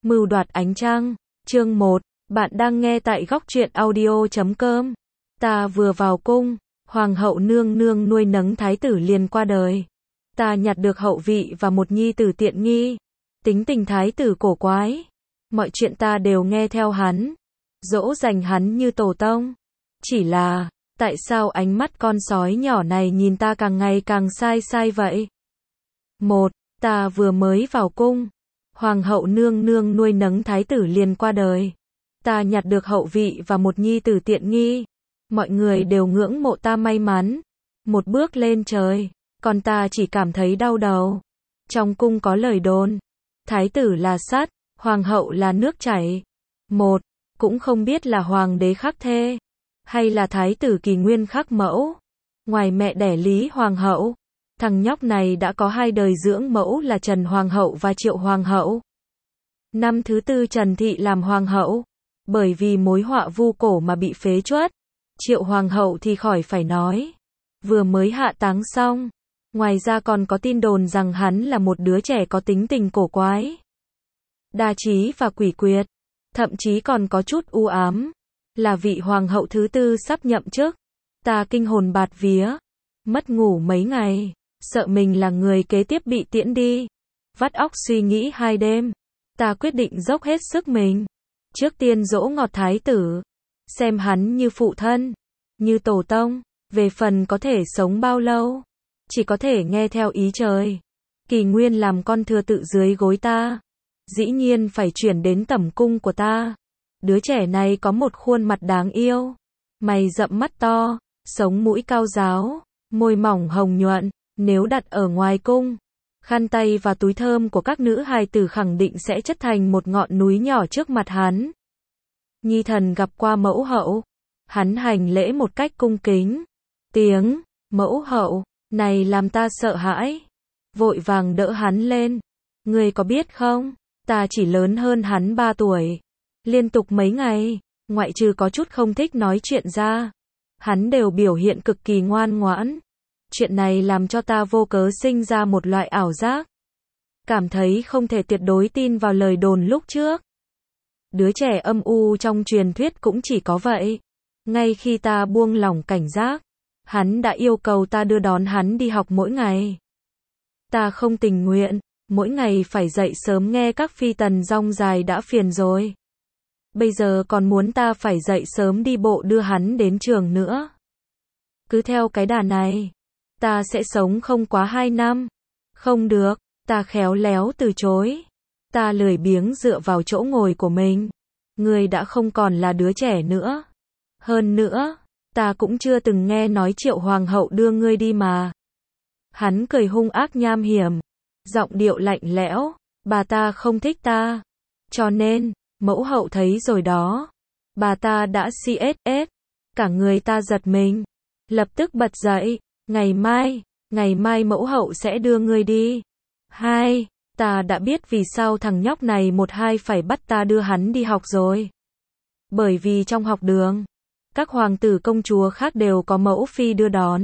Mưu đoạt ánh trăng, chương 1, bạn đang nghe tại góc truyện audio.com. Ta vừa vào cung, hoàng hậu nương nương nuôi nấng thái tử liền qua đời. Ta nhặt được hậu vị và một nhi tử tiện nghi. Tính tình thái tử cổ quái. Mọi chuyện ta đều nghe theo hắn. Dỗ dành hắn như tổ tông. Chỉ là, tại sao ánh mắt con sói nhỏ này nhìn ta càng ngày càng sai sai vậy? 1. Ta vừa mới vào cung. Hoàng hậu nương nương nuôi nấng thái tử liền qua đời. Ta nhặt được hậu vị và một nhi tử tiện nghi. Mọi người đều ngưỡng mộ ta may mắn. Một bước lên trời. Còn ta chỉ cảm thấy đau đầu. Trong cung có lời đồn. Thái tử là sắt, hoàng hậu là nước chảy. Một, cũng không biết là hoàng đế khắc thê. Hay là thái tử Kỳ Nguyên khắc mẫu. Ngoài mẹ đẻ Lý Hoàng hậu. Thằng nhóc này đã có 2 đời dưỡng mẫu là Trần Hoàng hậu và Triệu Hoàng hậu. Năm thứ 4 Trần Thị làm Hoàng hậu. Bởi vì mối họa vu cổ mà bị phế truất. Triệu Hoàng hậu thì khỏi phải nói. Vừa mới hạ táng xong. Ngoài ra còn có tin đồn rằng hắn là một đứa trẻ có tính tình cổ quái. Đa trí và quỷ quyệt. Thậm chí còn có chút u ám. Là vị Hoàng hậu thứ 4 sắp nhậm chức. Ta kinh hồn bạt vía. Mất ngủ mấy ngày. Sợ mình là người kế tiếp bị tiễn đi. Vắt óc suy nghĩ 2 đêm. Ta quyết định dốc hết sức mình. Trước tiên dỗ ngọt thái tử. Xem hắn như phụ thân. Như tổ tông. Về phần có thể sống bao lâu. Chỉ có thể nghe theo ý trời. Kỳ Nguyên làm con thừa tự dưới gối ta. Dĩ nhiên phải chuyển đến tẩm cung của ta. Đứa trẻ này có một khuôn mặt đáng yêu. Mày rậm mắt to. Sống mũi cao ráo. Môi mỏng hồng nhuận. Nếu đặt ở ngoài cung, khăn tay và túi thơm của các nữ hài tử khẳng định sẽ chất thành một ngọn núi nhỏ trước mặt hắn. Nhi thần gặp qua mẫu hậu. Hắn hành lễ một cách cung kính. Tiếng, mẫu hậu, này làm ta sợ hãi. Vội vàng đỡ hắn lên. Ngươi có biết không, ta chỉ lớn hơn hắn 3 tuổi. Liên tục mấy ngày, ngoại trừ có chút không thích nói chuyện ra. Hắn đều biểu hiện cực kỳ ngoan ngoãn. Chuyện này làm cho ta vô cớ sinh ra một loại ảo giác. Cảm thấy không thể tuyệt đối tin vào lời đồn lúc trước. Đứa trẻ âm u trong truyền thuyết cũng chỉ có vậy. Ngay khi ta buông lỏng cảnh giác, hắn đã yêu cầu ta đưa đón hắn đi học mỗi ngày. Ta không tình nguyện, mỗi ngày phải dậy sớm nghe các phi tần rong dài đã phiền rồi. Bây giờ còn muốn ta phải dậy sớm đi bộ đưa hắn đến trường nữa. Cứ theo cái đà này, ta sẽ sống không quá 2 năm. Không được, ta khéo léo từ chối. Ta lười biếng dựa vào chỗ ngồi của mình. Ngươi đã không còn là đứa trẻ nữa. Hơn nữa, ta cũng chưa từng nghe nói Triệu Hoàng hậu đưa ngươi đi mà. Hắn cười hung ác nham hiểm. Giọng điệu lạnh lẽo. Bà ta không thích ta. Cho nên, mẫu hậu thấy rồi đó. Bà ta đã CSS. Cả người ta giật mình. Lập tức bật dậy. Ngày mai mẫu hậu sẽ đưa ngươi đi. 2. Ta đã biết vì sao thằng nhóc này 1-2 phải bắt ta đưa hắn đi học rồi. Bởi vì trong học đường, các hoàng tử công chúa khác đều có mẫu phi đưa đón.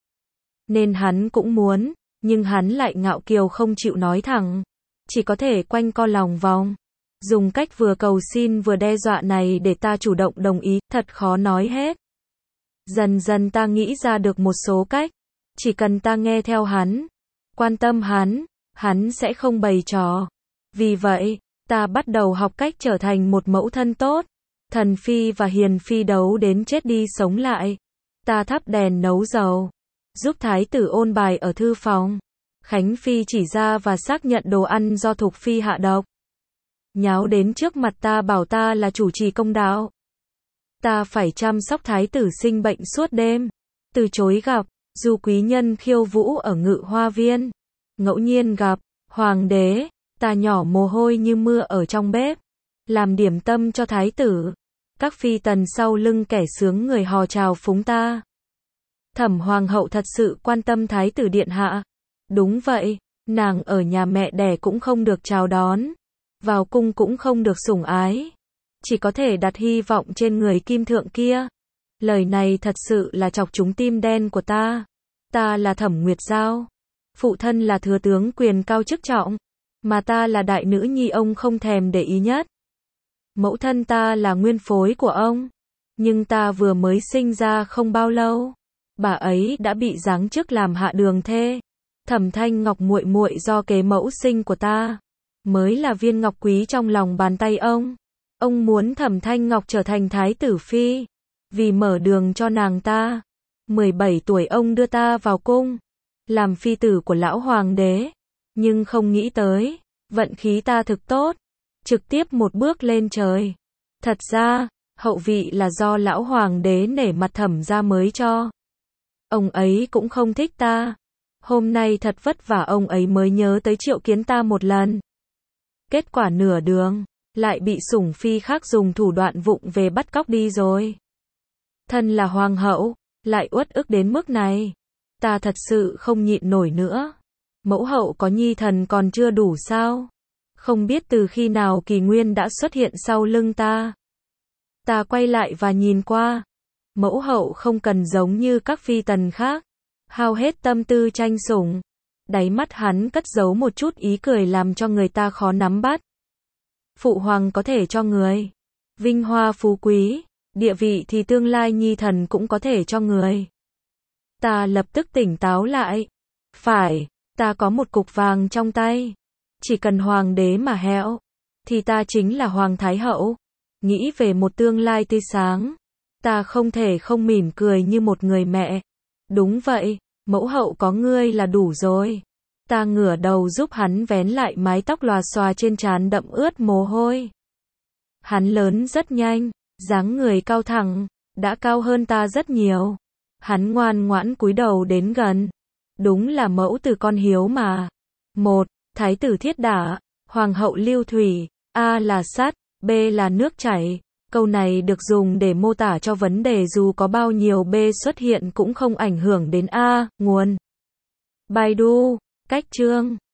Nên hắn cũng muốn, nhưng hắn lại ngạo kiều không chịu nói thẳng. Chỉ có thể quanh co lòng vòng. Dùng cách vừa cầu xin vừa đe dọa này để ta chủ động đồng ý, thật khó nói hết. Dần dần ta nghĩ ra được một số cách. Chỉ cần ta nghe theo hắn, quan tâm hắn sẽ không bày trò. Vì vậy, ta bắt đầu học cách trở thành một mẫu thân tốt. Thần phi và hiền phi đấu đến chết đi sống lại. Ta thắp đèn nấu dầu, giúp thái tử ôn bài ở thư phòng. Khánh phi chỉ ra và xác nhận đồ ăn do Thục phi hạ độc. Nháo đến trước mặt ta bảo ta là chủ trì công đạo. Ta phải chăm sóc thái tử sinh bệnh suốt đêm. Từ chối gặp dù quý nhân khiêu vũ ở Ngự Hoa Viên. Ngẫu nhiên gặp hoàng đế, ta nhỏ mồ hôi như mưa ở trong bếp. Làm điểm tâm cho thái tử. Các phi tần sau lưng kẻ sướng người hò chào phúng ta. Thẩm hoàng hậu thật sự quan tâm thái tử điện hạ. Đúng vậy, nàng ở nhà mẹ đẻ cũng không được chào đón. Vào cung cũng không được sủng ái. Chỉ có thể đặt hy vọng trên người kim thượng kia. Lời này thật sự là chọc trúng tim đen của ta. Ta là Thẩm Nguyệt Giao. Phụ thân là thừa tướng quyền cao chức trọng. mà ta là đại nữ nhi ông không thèm để ý nhất. Mẫu thân ta là nguyên phối của ông, nhưng ta vừa mới sinh ra không bao lâu, bà ấy đã bị giáng chức làm hạ đường thê. Thẩm Thanh Ngọc muội muội do kế mẫu sinh của ta, mới là viên ngọc quý trong lòng bàn tay ông. Ông muốn Thẩm Thanh Ngọc trở thành thái tử phi, vì mở đường cho nàng ta. 17 tuổi ông đưa ta vào cung, làm phi tử của lão hoàng đế, nhưng không nghĩ tới, vận khí ta thực tốt, trực tiếp một bước lên trời. Thật ra, hậu vị là do lão hoàng đế nể mặt Thẩm gia mới cho. Ông ấy cũng không thích ta. Hôm nay thật vất vả ông ấy mới nhớ tới triệu kiến ta một lần. Kết quả nửa đường, lại bị sủng phi khác dùng thủ đoạn vụng về bắt cóc đi rồi. Thân là hoàng hậu, lại uất ức đến mức này. Ta thật sự không nhịn nổi nữa. Mẫu hậu có nhi thần còn chưa đủ sao? Không biết từ khi nào Kỳ Nguyên đã xuất hiện sau lưng ta. Ta quay lại và nhìn qua. Mẫu hậu không cần giống như các phi tần khác, hao hết tâm tư tranh sủng. Đáy mắt hắn cất giấu một chút ý cười làm cho người ta khó nắm bắt. Phụ hoàng có thể cho người vinh hoa phú quý, địa vị thì tương lai nhi thần cũng có thể cho người. Ta lập tức tỉnh táo lại. Phải, ta có một cục vàng trong tay. Chỉ cần hoàng đế mà hẹo, thì ta chính là hoàng thái hậu. Nghĩ về một tương lai tươi sáng, ta không thể không mỉm cười như một người mẹ. Đúng vậy, mẫu hậu có ngươi là đủ rồi. Ta ngửa đầu giúp hắn vén lại mái tóc lòa xòa trên trán đậm ướt mồ hôi. Hắn lớn rất nhanh, dáng người cao thẳng, đã cao hơn ta rất nhiều. Hắn ngoan ngoãn cúi đầu đến gần. Đúng là mẫu từ con hiếu mà. 1. Thái tử thiết đả, hoàng hậu lưu thủy, A là sắt, B là nước chảy. Câu này được dùng để mô tả cho vấn đề dù có bao nhiêu B xuất hiện cũng không ảnh hưởng đến A, nguồn. Baidu, cách chương.